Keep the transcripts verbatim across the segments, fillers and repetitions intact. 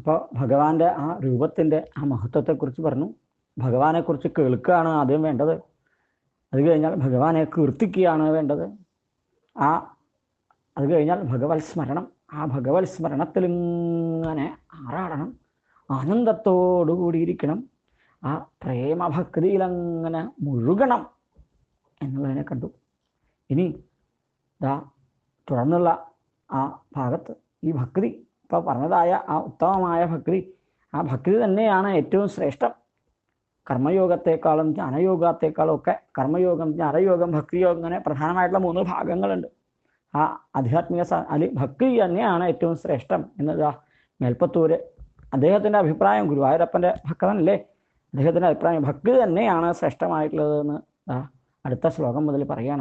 അപ്പോൾ ഭഗവാന്റെ ആ രൂപത്തിൻ്റെ ആ മഹത്വത്തെക്കുറിച്ച് പറഞ്ഞു. ഭഗവാനെക്കുറിച്ച് കേൾക്കുകയാണ് ആദ്യം വേണ്ടത്. അത് കഴിഞ്ഞാൽ ഭഗവാനെ കീർത്തിക്കുകയാണ് വേണ്ടത്. ആ അത് കഴിഞ്ഞാൽ ഭഗവത് സ്മരണം. ആ ഭഗവത് സ്മരണത്തിൽ ഇങ്ങനെ ആറാടണം, ആനന്ദത്തോടുകൂടിയിരിക്കണം, ആ പ്രേമഭക്തിയിലങ്ങനെ മുഴുകണം എന്നുള്ളതിനെ കണ്ടു. ഇനി ദാ തുടർന്നുള്ള ആ ഭാഗത്ത് ഈ ഭക്തി ഇപ്പോൾ പറഞ്ഞതായ ആ ഉത്തമമായ ഭക്തി, ആ ഭക്തി തന്നെയാണ് ഏറ്റവും ശ്രേഷ്ഠം. കർമ്മയോഗത്തെക്കാളും ജ്ഞാനയോഗത്തെക്കാളും ഒക്കെ കർമ്മയോഗം, ജ്ഞാനയോഗം, ഭക്തിയോഗം, അങ്ങനെ പ്രധാനമായിട്ടുള്ള മൂന്ന് ഭാഗങ്ങളുണ്ട്. ആ ആധ്യാത്മിക അതിൽ ഭക്തി തന്നെയാണ് ഏറ്റവും ശ്രേഷ്ഠം എന്നതാ മേൽപ്പത്തൂര് അദ്ദേഹത്തിൻ്റെ അഭിപ്രായം. ഗുരുവായൂരപ്പൻ്റെ ഭക്തനല്ലേ, അദ്ദേഹത്തിൻ്റെ അഭിപ്രായം ഭക്തി തന്നെയാണ് ശ്രേഷ്ഠമായിട്ടുള്ളതെന്ന് അടുത്ത ശ്ലോകം മുതൽ പറയാണ്.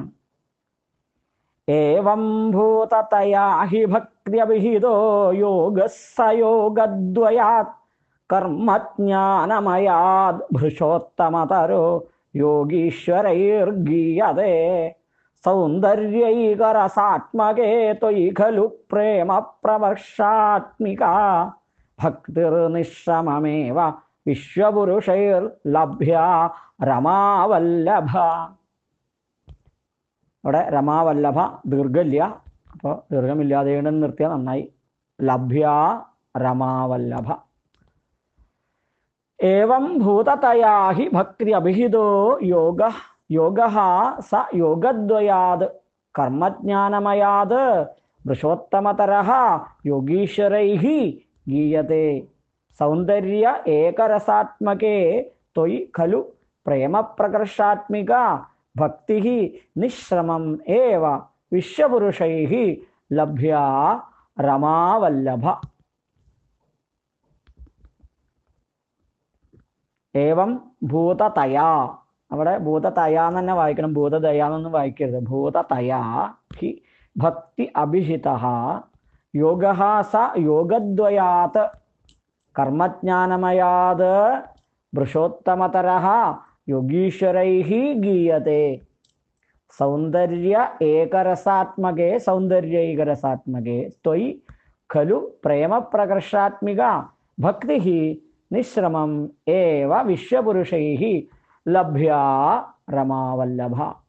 ഏവം ഭൂതതയാ ഹി ഭക്തിയഭിഹിതോ യോഗസ്സയോഗദ്വയാത് കർമ്മജ്ഞാനമയാത് ഭൃശോത്തമതരോ യോഗീശ്വരൈർഗീയതേ സൗന്ദര്യൈകരസാത്മകേ ത്വയി ഖലു പ്രേമ പ്രവർഷാത്മിക ഭക്തിർനിശ്രമമേവ വിശ്വപുരുഷൈർലഭ്യ രമാവല്ലഭ. അവിടെ രമാവല്ലഭ ദീർഘമില്ല, അപ്പോൾ ദീർഘമില്ലാതെ നിർത്തിയാൽ നന്നായി. ലഭ്യ രമാവല്ലഭ. ഏവം ഭൂതതയാ ഹി ഭക്തി അഭിഹിതോ യോഗ യോഗഃ സ യോഗദ്വയാത് കർമ്മജ്ഞാനമയാത് വൃഷോത്തമതരഃ യോഗീശ്വരൈഃ ഗീയത്തെ സൗന്ദര്യ ഏകരസാത്മകേ ത്വയി ഖലു പ്രേമപ്രകർഷാത്മിക ഭക്തിഃ നിശ്രമം ഏവ വിശ്വപുരുഷൈഃ ലഭ്യ രമാവല്ലഭ. ഏവം ഭൂതതയാ, അവിടെ ഭൂതതയാ എന്ന് തന്നെ വായിക്കണം, ഭൂതദയാന്നൊന്നും വായിക്കരുത്. ഭൂതതയാ ഹി ഭക്തി അഭിഹിതഃ യോഗഃ സ യോഗദ്വയാത് കർമ്മജ്ഞാനമയാത് വൃഷോത്തമതരഃ യോഗീശ്വരൈഃ ഗീയത്തെ സൗന്ദര്യ ഏകരസാത്മകേ സൗന്ദര്യൈകരസാത്മകേ ത്വയി ഖലു പ്രേമപ്രകർഷാത്മിക ഭക്തിഃ നിശ്രമം ഏവ വിശ്വപുരുഷൈഃ ലഭ്യ രമാവല്ലഭ.